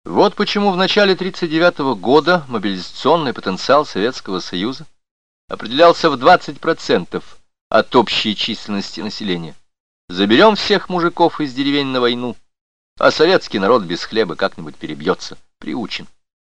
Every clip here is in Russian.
Вот почему в начале 1939 года мобилизационный потенциал Советского Союза определялся в 20% от общей численности населения. Заберем всех мужиков из деревень на войну, а советский народ без хлеба как-нибудь перебьется, приучен.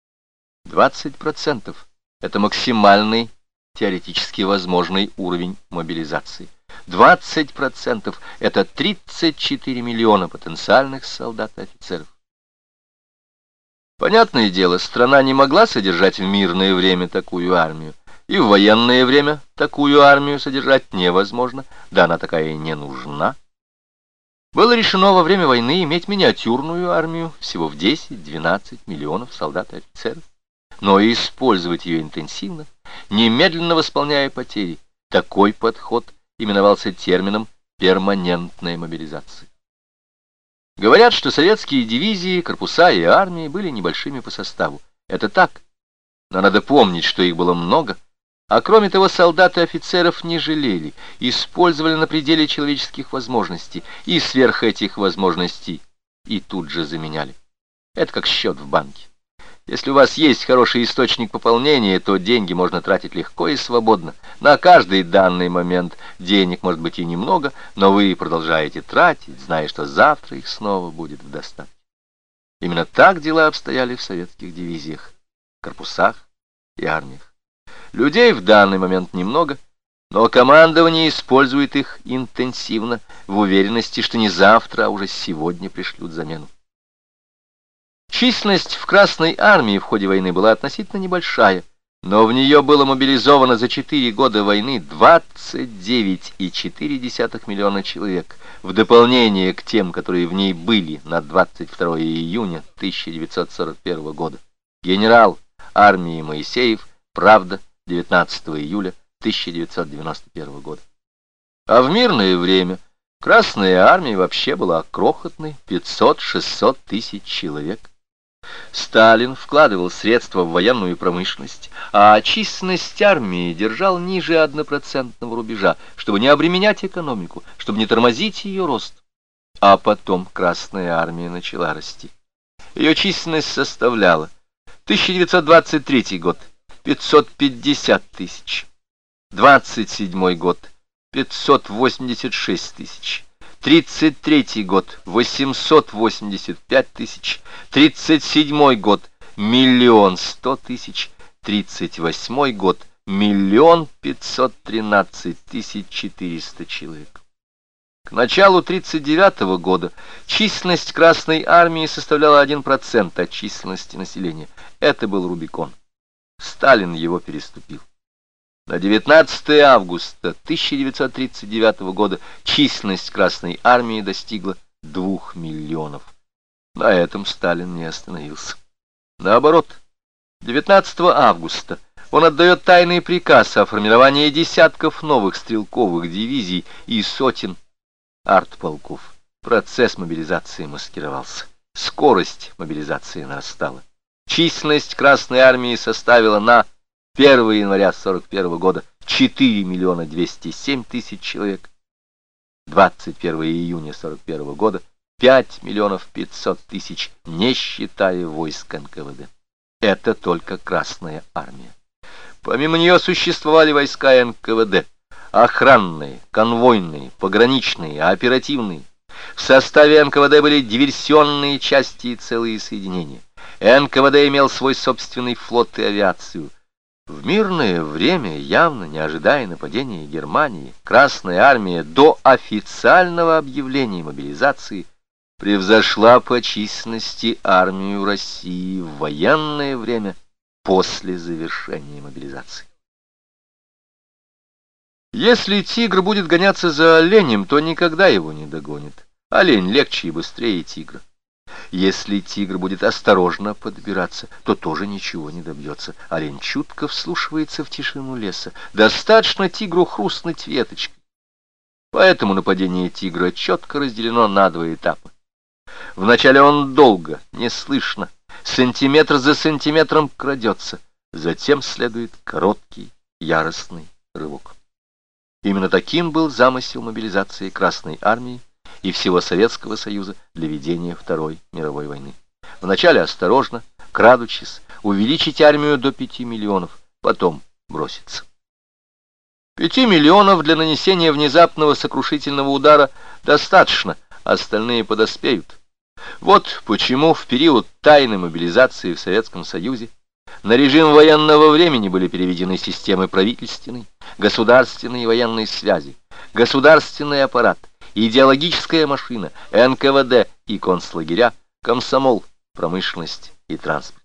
20% — это максимальный теоретически возможный уровень мобилизации. 20% — это 34 миллиона потенциальных солдат и офицеров. Понятное дело, страна не могла содержать в мирное время такую армию, и в военное время такую армию содержать невозможно, да она такая и не нужна. Было решено во время войны иметь миниатюрную армию, всего в 10-12 миллионов солдат и офицеров, но и использовать ее интенсивно, немедленно восполняя потери. Такой подход именовался термином «перманентная мобилизация». Говорят, что советские дивизии, корпуса и армии были небольшими по составу. Это так, но надо помнить, что их было много, а кроме того солдат и офицеров не жалели, использовали на пределе человеческих возможностей, и сверх этих возможностей и тут же заменяли. Это как счет в банке. Если у вас есть хороший источник пополнения, то деньги можно тратить легко и свободно. На каждый данный момент денег может быть и немного, но вы продолжаете тратить, зная, что завтра их снова будет в достатке. Именно так дела обстояли в советских дивизиях, корпусах и армиях. Людей в данный момент немного, но командование использует их интенсивно, в уверенности, что не завтра, а уже сегодня пришлют замену. Численность в Красной армии в ходе войны была относительно небольшая, но в нее было мобилизовано за 4 года войны 29,4 миллиона человек, в дополнение к тем, которые в ней были на 22 июня 1941 года. Генерал армии Моисеев, «Правда», 19 июля 1991 года. А в мирное время Красная армия вообще была крохотной, 500-600 тысяч человек. Сталин вкладывал средства в военную промышленность, а численность армии держал ниже 1% рубежа, чтобы не обременять экономику, чтобы не тормозить ее рост. А потом Красная армия начала расти. Ее численность составляла 1923 год — 550 тысяч, 27 год — 586 тысяч, 33 год — 885 тысяч, 37 год — 1 100 000, 38 год — 1 513 400 человек. К началу 1939 года численность Красной армии составляла 1% от численности населения. Это был Рубикон. Сталин его переступил. На 19 августа 1939 года численность Красной армии достигла 2 миллионов. На этом Сталин не остановился. Наоборот, 19 августа он отдает тайный приказ о формировании десятков новых стрелковых дивизий и сотен артполков. Процесс мобилизации маскировался. Скорость мобилизации нарастала. Численность Красной армии составила на 1 января 1941 года 4 207 000 человек. 21 июня 1941 года 5 500 000, не считая войск НКВД. Это только Красная армия. Помимо нее существовали войска НКВД, охранные, конвойные, пограничные, оперативные. В составе НКВД были диверсионные части и целые соединения. НКВД имел свой собственный флот и авиацию. В мирное время, явно не ожидая нападения Германии, Красная армия до официального объявления мобилизации превзошла по численности армию России в военное время после завершения мобилизации. Если тигр будет гоняться за оленем, то никогда его не догонит. Олень легче и быстрее тигра. Если тигр будет осторожно подбираться, то тоже ничего не добьется. Олень чутко вслушивается в тишину леса. Достаточно тигру хрустнуть веточкой. Поэтому нападение тигра четко разделено на 2 этапа. Вначале он долго, неслышно, сантиметр за сантиметром крадется. Затем следует короткий, яростный рывок. Именно таким был замысел мобилизации Красной армии и всего Советского Союза для ведения Второй мировой войны. Вначале осторожно, крадучись, увеличить армию до 5 миллионов, потом броситься. 5 миллионов для нанесения внезапного сокрушительного удара достаточно, остальные подоспеют. Вот почему в период тайной мобилизации в Советском Союзе на режим военного времени были переведены системы правительственной, государственной и военной связи, государственный аппарат, идеологическая машина, НКВД и концлагеря, комсомол, промышленность и транспорт.